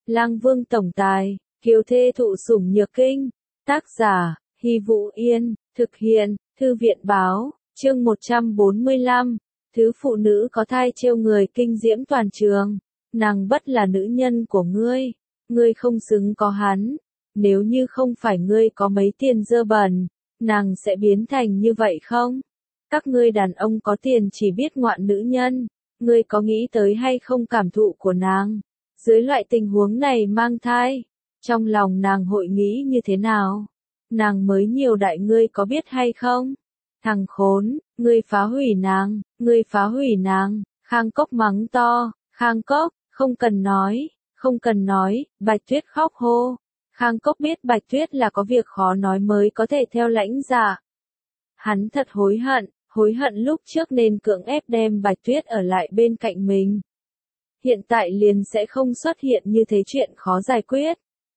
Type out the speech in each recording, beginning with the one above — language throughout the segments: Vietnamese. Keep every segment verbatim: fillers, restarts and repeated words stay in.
Lang Vương tổng tài, kiều thê thụ sủng nhược kinh. Tác giả, Hy Vũ Yên, thực hiện, Thư viện báo, chương một trăm bốn mươi lăm. Thứ phụ nữ có thai trêu người kinh diễm toàn trường. Nàng bất là nữ nhân của ngươi, ngươi không xứng có hắn. Nếu như không phải ngươi có mấy tiền dơ bẩn, nàng sẽ biến thành như vậy không? Các ngươi đàn ông có tiền chỉ biết ngoạn nữ nhân, ngươi có nghĩ tới hay không cảm thụ của nàng? Dưới loại tình huống này mang thai, trong lòng nàng hội nghĩ như thế nào? Nàng mới nhiều đại ngươi có biết hay không? Thằng khốn, ngươi phá hủy nàng, ngươi phá hủy nàng. Khang Cốc mắng to, Khang Cốc, không cần nói, không cần nói. Bạch Tuyết khóc hô. Khang Cốc biết Bạch Tuyết là có việc khó nói mới có thể theo lãnh dạ. Hắn thật hối hận, hối hận lúc trước nên cưỡng ép đem Bạch Tuyết ở lại bên cạnh mình. Hiện tại liền sẽ không xuất hiện như thế chuyện khó giải quyết.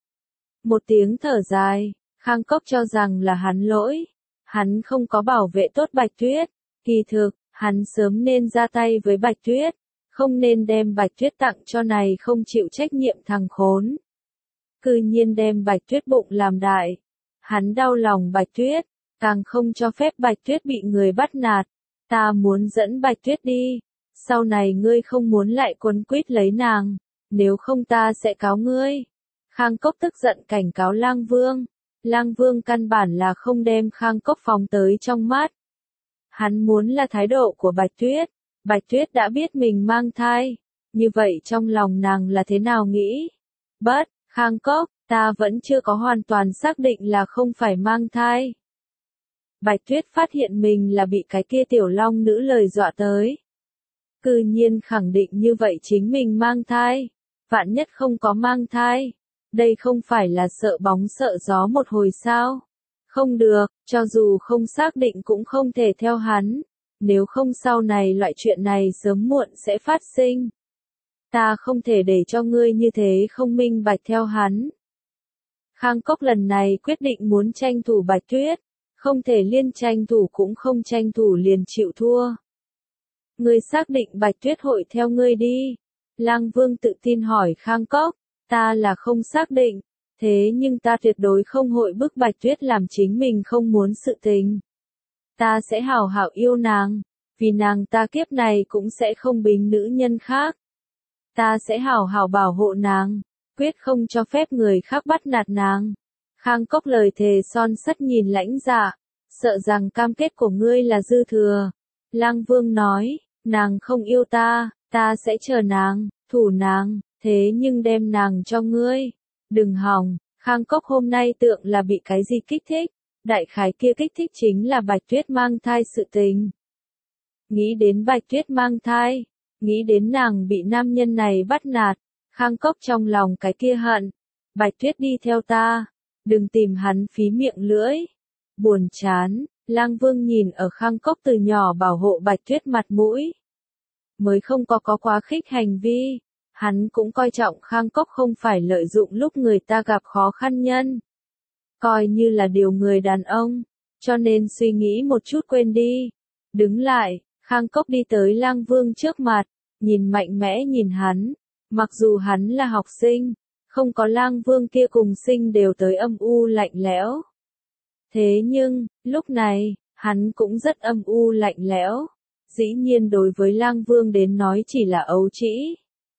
Một tiếng thở dài, Khang Cốc cho rằng là hắn lỗi. Hắn không có bảo vệ tốt Bạch Tuyết. Kỳ thực, hắn sớm nên ra tay với Bạch Tuyết. Không nên đem Bạch Tuyết tặng cho này không chịu trách nhiệm thằng khốn. Cư nhiên đem Bạch Tuyết bụng làm đại. Hắn đau lòng Bạch Tuyết, càng không cho phép Bạch Tuyết bị người bắt nạt. Ta muốn dẫn Bạch Tuyết đi. Sau này ngươi không muốn lại quấn quýt lấy nàng. Nếu không ta sẽ cáo ngươi. Khang Cốc tức giận cảnh cáo Lang Vương. Lang Vương căn bản là không đem Khang Cốc phóng tới trong mắt. Hắn muốn là thái độ của Bạch Tuyết. Bạch Tuyết đã biết mình mang thai. Như vậy trong lòng nàng là thế nào nghĩ? Bất, Khang Cốc, ta vẫn chưa có hoàn toàn xác định là không phải mang thai. Bạch Tuyết phát hiện mình là bị cái kia tiểu long nữ lời dọa tới. Cư nhiên khẳng định như vậy chính mình mang thai. Vạn nhất không có mang thai. Đây không phải là sợ bóng sợ gió một hồi sao? Không được, cho dù không xác định cũng không thể theo hắn. Nếu không sau này loại chuyện này sớm muộn sẽ phát sinh. Ta không thể để cho ngươi như thế không minh bạch theo hắn. Khang Cốc lần này quyết định muốn tranh thủ Bạch Tuyết. Không thể liên tranh thủ cũng không tranh thủ liền chịu thua. Ngươi xác định Bạch Tuyết hội theo ngươi đi. Lang Vương tự tin hỏi Khang Cốc. Ta là không xác định. Thế nhưng ta tuyệt đối không hội bức Bạch Tuyết làm chính mình không muốn sự tình. Ta sẽ hảo hảo yêu nàng. Vì nàng ta kiếp này cũng sẽ không bính nữ nhân khác. Ta sẽ hảo hảo bảo hộ nàng. Quyết không cho phép người khác bắt nạt nàng. Khang Cốc lời thề son sắt nhìn lãnh dạ. Sợ rằng cam kết của ngươi là dư thừa. Lang Vương nói, nàng không yêu ta, ta sẽ chờ nàng, thủ nàng, thế nhưng đem nàng cho ngươi. Đừng hòng, Khang Cốc hôm nay tượng là bị cái gì kích thích. Đại khái kia kích thích chính là Bạch Tuyết mang thai sự tình. Nghĩ đến Bạch Tuyết mang thai, nghĩ đến nàng bị nam nhân này bắt nạt, Khang Cốc trong lòng cái kia hận. Bạch Tuyết đi theo ta, đừng tìm hắn phí miệng lưỡi. Buồn chán, Lang Vương nhìn ở Khang Cốc từ nhỏ bảo hộ Bạch Tuyết mặt mũi. Mới không có có quá khích hành vi, hắn cũng coi trọng Khang Cốc không phải lợi dụng lúc người ta gặp khó khăn nhân. Coi như là điều người đàn ông, cho nên suy nghĩ một chút quên đi. Đứng lại, Khang Cốc đi tới Lang Vương trước mặt, nhìn mạnh mẽ nhìn hắn. Mặc dù hắn là học sinh, không có Lang Vương kia cùng sinh đều tới âm u lạnh lẽo. Thế nhưng, lúc này, hắn cũng rất âm u lạnh lẽo. Dĩ nhiên đối với Lang Vương đến nói chỉ là ấu trĩ.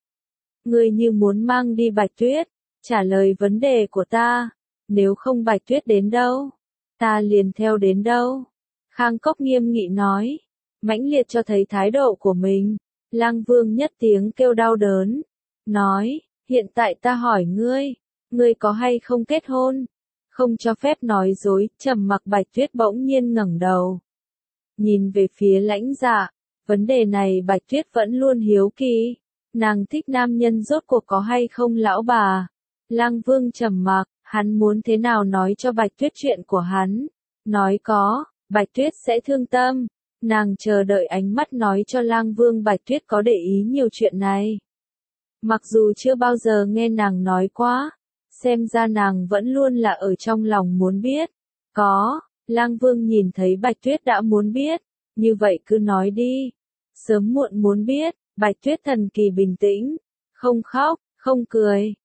Ngươi như muốn mang đi Bạch Tuyết, trả lời vấn đề của ta. Nếu không Bạch Tuyết đến đâu, ta liền theo đến đâu. Khang Cốc nghiêm nghị nói, mãnh liệt cho thấy thái độ của mình. Lang Vương nhất tiếng kêu đau đớn, nói, hiện tại ta hỏi ngươi, ngươi có hay không kết hôn? Không cho phép nói dối. Trầm mặc Bạch Tuyết bỗng nhiên ngẩng đầu, nhìn về phía lãnh dạ. Vấn đề này Bạch Tuyết vẫn luôn hiếu kỳ. Nàng thích nam nhân rốt cuộc có hay không lão bà? Lang Vương trầm mặc, hắn muốn thế nào nói cho Bạch Tuyết chuyện của hắn? Nói có, Bạch Tuyết sẽ thương tâm. Nàng chờ đợi ánh mắt nói cho Lang Vương Bạch Tuyết có để ý nhiều chuyện này. Mặc dù chưa bao giờ nghe nàng nói quá, xem ra nàng vẫn luôn là ở trong lòng muốn biết. Có, Lang Vương nhìn thấy Bạch Tuyết đã muốn biết, như vậy cứ nói đi. Sớm muộn muốn biết. Bạch Tuyết thần kỳ bình tĩnh, không khóc, không cười,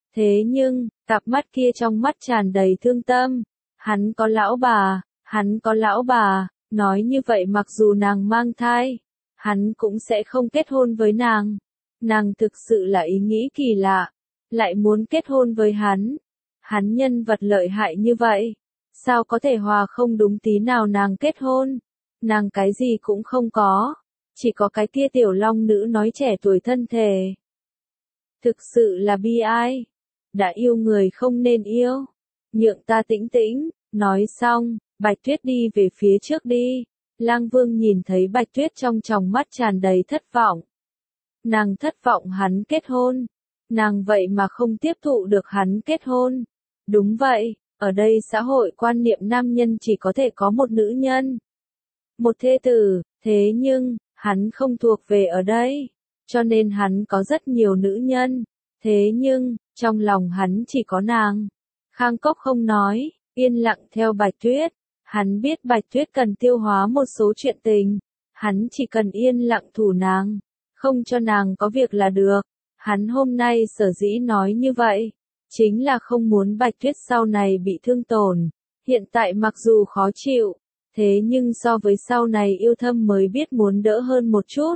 Thế nhưng, cặp mắt kia trong mắt tràn đầy thương tâm. Hắn có lão bà, hắn có lão bà, nói như vậy mặc dù nàng mang thai, hắn cũng sẽ không kết hôn với nàng. Nàng thực sự là ý nghĩ kỳ lạ, lại muốn kết hôn với hắn. Hắn nhân vật lợi hại như vậy, sao có thể hòa không đúng tí nào nàng kết hôn? Nàng cái gì cũng không có, chỉ có cái kia tiểu long nữ nói trẻ tuổi thân thể. Thực sự là bi ai. Đã yêu người không nên yêu. Nhượng ta tĩnh tĩnh, nói xong, Bạch Tuyết đi về phía trước đi. Lang Vương nhìn thấy Bạch Tuyết trong tròng mắt tràn đầy thất vọng. Nàng thất vọng hắn kết hôn. Nàng vậy mà không tiếp thụ được hắn kết hôn. Đúng vậy, ở đây xã hội quan niệm nam nhân chỉ có thể có một nữ nhân. Một thê tử, thế nhưng, hắn không thuộc về ở đây. Cho nên hắn có rất nhiều nữ nhân. Thế nhưng, trong lòng hắn chỉ có nàng. Khang Cốc không nói, yên lặng theo Bạch Tuyết. Hắn biết Bạch Tuyết cần tiêu hóa một số chuyện tình. Hắn chỉ cần yên lặng thủ nàng, không cho nàng có việc là được. Hắn hôm nay sở dĩ nói như vậy, chính là không muốn Bạch Tuyết sau này bị thương tổn. Hiện tại mặc dù khó chịu, thế nhưng so với sau này yêu thâm mới biết muốn đỡ hơn một chút.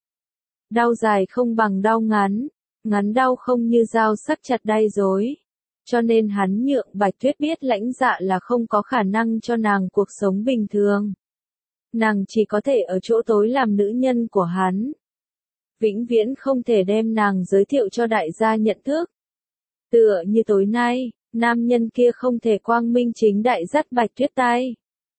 Đau dài không bằng đau ngắn, ngắn đau không như dao sắc chặt đay dối. Cho nên hắn nhượng Bạch Tuyết biết lãnh dạ là không có khả năng cho nàng cuộc sống bình thường. Nàng chỉ có thể ở chỗ tối làm nữ nhân của hắn. Vĩnh viễn không thể đem nàng giới thiệu cho đại gia nhận thức. Tựa như tối nay, nam nhân kia không thể quang minh chính đại dắt Bạch Tuyết tay.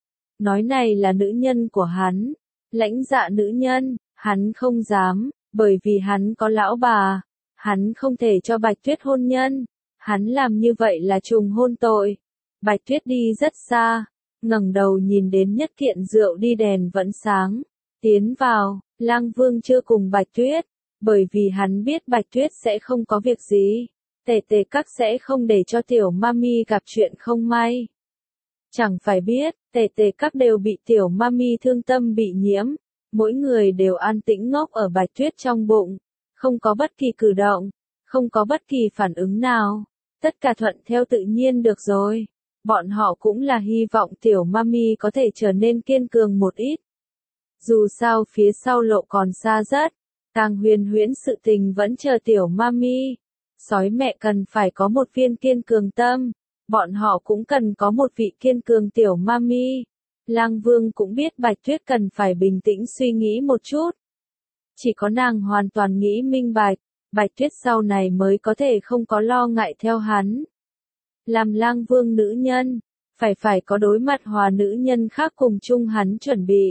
Nói này là nữ nhân của hắn. Lãnh dạ nữ nhân, hắn không dám, bởi vì hắn có lão bà. Hắn không thể cho Bạch Tuyết hôn nhân. Hắn làm như vậy là trùng hôn tội. Bạch Tuyết đi rất xa, ngẩng đầu nhìn đến nhất kiện rượu đi đèn vẫn sáng. Tiến vào, Lang Vương chưa cùng Bạch Tuyết, bởi vì hắn biết Bạch Tuyết sẽ không có việc gì. Tề tề các sẽ không để cho tiểu mami gặp chuyện không may. Chẳng phải biết, tề tề các đều bị tiểu mami thương tâm bị nhiễm. Mỗi người đều an tĩnh ngốc ở Bạch Tuyết trong bụng. Không có bất kỳ cử động, không có bất kỳ phản ứng nào. Tất cả thuận theo tự nhiên được rồi. Bọn họ cũng là hy vọng tiểu mami có thể trở nên kiên cường một ít. Dù sao phía sau lộ còn xa rất, càng huyền huyễn sự tình vẫn chờ tiểu mami. Sói mẹ cần phải có một viên kiên cường tâm, bọn họ cũng cần có một vị kiên cường tiểu mami. Lang Vương cũng biết Bạch Tuyết cần phải bình tĩnh suy nghĩ một chút. Chỉ có nàng hoàn toàn nghĩ minh bạch, Bạch Tuyết sau này mới có thể không có lo ngại theo hắn. Làm Lang Vương nữ nhân, phải phải có đối mặt hòa nữ nhân khác cùng chung hắn chuẩn bị.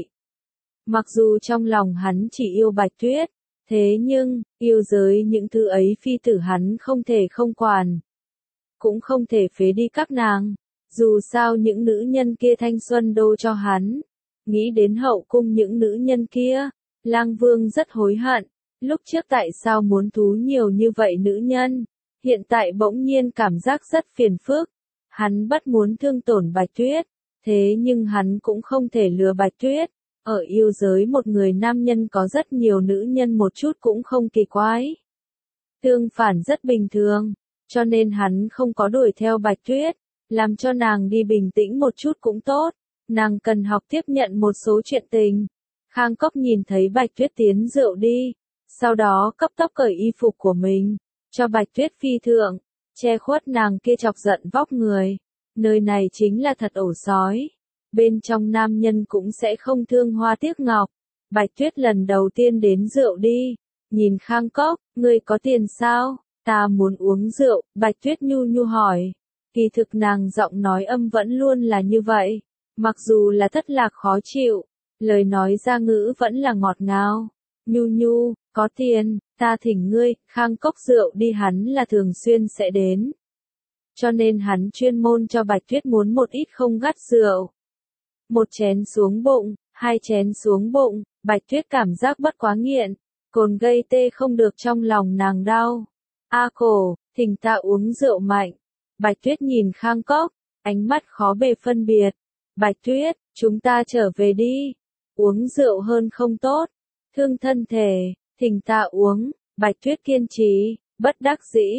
Mặc dù trong lòng hắn chỉ yêu Bạch Tuyết, thế nhưng, yêu giới những thứ ấy phi tử hắn không thể không quản. Cũng không thể phế đi các nàng. Dù sao những nữ nhân kia thanh xuân đô cho hắn. Nghĩ đến hậu cung những nữ nhân kia, Lang Vương rất hối hận. Lúc trước tại sao muốn thú nhiều như vậy nữ nhân? Hiện tại bỗng nhiên cảm giác rất phiền phức. Hắn bất muốn thương tổn Bạch Tuyết, thế nhưng hắn cũng không thể lừa Bạch Tuyết. Ở yêu giới một người nam nhân có rất nhiều nữ nhân một chút cũng không kỳ quái. Tương phản rất bình thường, cho nên hắn không có đuổi theo Bạch Tuyết, làm cho nàng đi bình tĩnh một chút cũng tốt. Nàng cần học tiếp nhận một số chuyện tình. Khang Cốc nhìn thấy Bạch Tuyết tiến rượu đi, sau đó cấp tốc cởi y phục của mình, cho Bạch Tuyết phi thượng, che khuất nàng kia chọc giận vóc người. Nơi này chính là thật ổ sói. Bên trong nam nhân cũng sẽ không thương hoa tiếc ngọc. Bạch Tuyết lần đầu tiên đến rượu đi, nhìn Khang Cốc, ngươi có tiền sao? Ta muốn uống rượu, Bạch Tuyết nhu nhu hỏi. Kỳ thực nàng giọng nói âm vẫn luôn là như vậy, mặc dù là thất lạc khó chịu, lời nói ra ngữ vẫn là ngọt ngào. Nhu nhu, có tiền, ta thỉnh ngươi. Khang Cốc rượu đi hắn là thường xuyên sẽ đến. Cho nên hắn chuyên môn cho Bạch Tuyết muốn một ít không gắt rượu. Một chén xuống bụng, hai chén xuống bụng, Bạch Tuyết cảm giác bất quá nghiện, cồn gây tê không được trong lòng nàng đau. A cổ, thỉnh ta uống rượu mạnh. Bạch Tuyết nhìn Khang Cốc, ánh mắt khó bề phân biệt. Bạch Tuyết, chúng ta trở về đi. Uống rượu hơn không tốt. Thương thân thể, thỉnh ta uống. Bạch Tuyết kiên trì, bất đắc dĩ.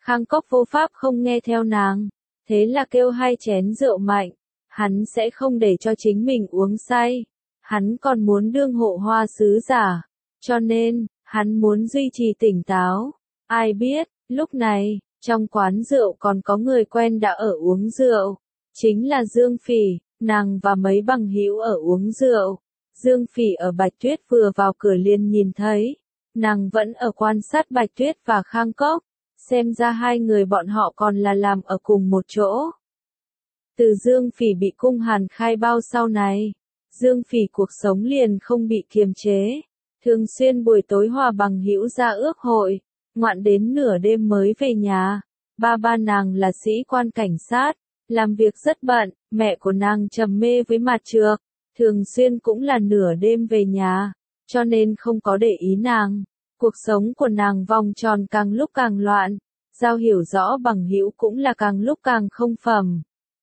Khang Cốc vô pháp không nghe theo nàng, thế là kêu hai chén rượu mạnh, hắn sẽ không để cho chính mình uống say, hắn còn muốn đương hộ hoa sứ giả, cho nên, hắn muốn duy trì tỉnh táo. Ai biết, lúc này, trong quán rượu còn có người quen đã ở uống rượu, chính là Dương Phỉ, nàng và mấy bằng hữu ở uống rượu. Dương Phỉ ở Bạch Tuyết vừa vào cửa liền nhìn thấy, nàng vẫn ở quan sát Bạch Tuyết và Khang Cốc, xem ra hai người bọn họ còn là làm ở cùng một chỗ. Từ Dương Phỉ bị cung hàn khai bao sau này, Dương Phỉ cuộc sống liền không bị kiềm chế, thường xuyên buổi tối hòa bằng hữu ra ước hội, ngoạn đến nửa đêm mới về nhà. Ba ba nàng là sĩ quan cảnh sát, làm việc rất bận, mẹ của nàng trầm mê với mặt trược, thường xuyên cũng là nửa đêm về nhà, cho nên không có để ý nàng. Cuộc sống của nàng vòng tròn càng lúc càng loạn, giao hiểu rõ bằng hữu cũng là càng lúc càng không phẩm.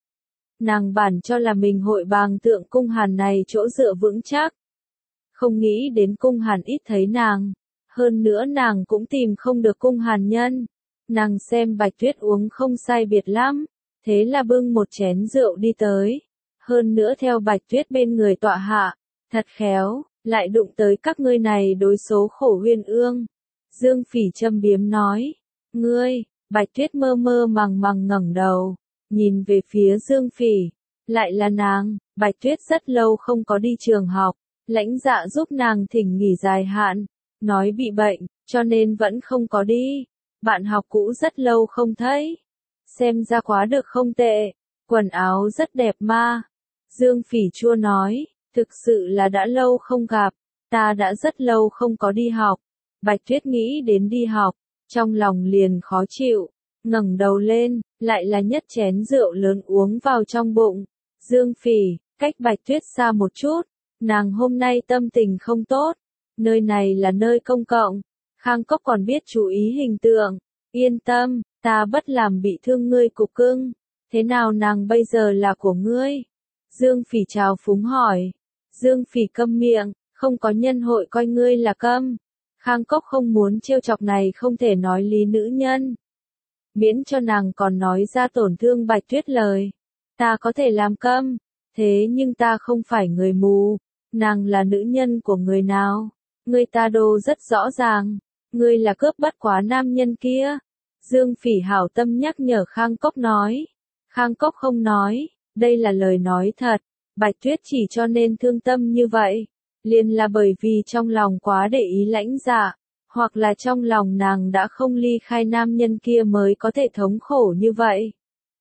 Nàng bản cho là mình hội bàng tượng cung hàn này chỗ dựa vững chắc. Không nghĩ đến cung hàn ít thấy nàng. Hơn nữa nàng cũng tìm không được cung hàn nhân. Nàng xem Bạch Tuyết uống không sai biệt lắm. Thế là bưng một chén rượu đi tới. Hơn nữa theo Bạch Tuyết bên người tọa hạ. Thật khéo, lại đụng tới các ngươi này đối số khổ huyên ương. Dương Phỉ châm biếm nói. Ngươi, Bạch Tuyết mơ mơ màng màng ngẩng đầu. Nhìn về phía Dương Phỉ, lại là nàng. Bạch Tuyết rất lâu không có đi trường học, lãnh dạ giúp nàng thỉnh nghỉ dài hạn, nói bị bệnh, cho nên vẫn không có đi. Bạn học cũ rất lâu không thấy, xem ra quá được không tệ, quần áo rất đẹp ma. Dương Phỉ chua nói, thực sự là đã lâu không gặp, ta đã rất lâu không có đi học. Bạch Tuyết nghĩ đến đi học, trong lòng liền khó chịu. Ngẩng đầu lên, lại là nhất chén rượu lớn uống vào trong bụng. Dương Phỉ, cách Bạch Tuyết xa một chút, nàng hôm nay tâm tình không tốt, nơi này là nơi công cộng, Khang Cốc còn biết chú ý hình tượng, yên tâm, ta bất làm bị thương ngươi cục cưng, thế nào nàng bây giờ là của ngươi? Dương Phỉ trào phúng hỏi, Dương Phỉ câm miệng, không có nhân hội coi ngươi là câm, Khang Cốc không muốn trêu chọc này không thể nói lý nữ nhân. Miễn cho nàng còn nói ra tổn thương Bạch Tuyết lời. Ta có thể làm câm, thế nhưng ta không phải người mù. Nàng là nữ nhân của người nào? Ngươi ta đồ rất rõ ràng. Ngươi là cướp bất quá nam nhân kia. Dương Phỉ hảo tâm nhắc nhở Khang Cốc nói. Khang Cốc không nói, đây là lời nói thật. Bạch Tuyết chỉ cho nên thương tâm như vậy. Liền là bởi vì trong lòng quá để ý lãnh dạ. Hoặc là trong lòng nàng đã không ly khai nam nhân kia mới có thể thống khổ như vậy.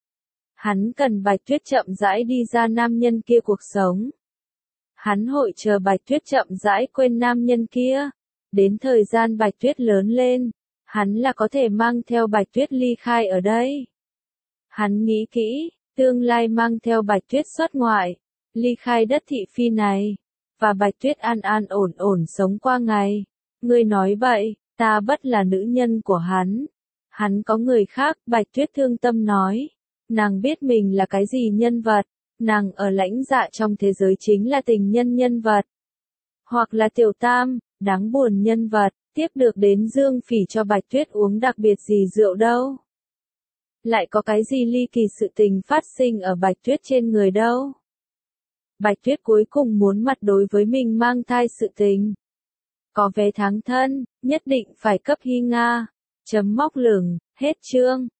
Hắn cần Bạch Tuyết chậm rãi đi ra nam nhân kia cuộc sống. Hắn hội chờ Bạch Tuyết chậm rãi quên nam nhân kia. Đến thời gian Bạch Tuyết lớn lên, hắn là có thể mang theo Bạch Tuyết ly khai ở đây. Hắn nghĩ kỹ, tương lai mang theo Bạch Tuyết xuất ngoại, ly khai đất thị phi này, và Bạch Tuyết an an ổn ổn sống qua ngày. Ngươi nói vậy, ta bất là nữ nhân của hắn. Hắn có người khác, Bạch Tuyết thương tâm nói. Nàng biết mình là cái gì nhân vật, nàng ở lãnh dạ trong thế giới chính là tình nhân nhân vật. Hoặc là tiểu tam, đáng buồn nhân vật, tiếp được đến Dương Phỉ cho Bạch Tuyết uống đặc biệt gì rượu đâu. Lại có cái gì ly kỳ sự tình phát sinh ở Bạch Tuyết trên người đâu. Bạch Tuyết cuối cùng muốn mặt đối với mình mang thai sự tình. Có vé tháng thân, nhất định phải cấp Hy Nga. Chấm móc lửng, hết chương.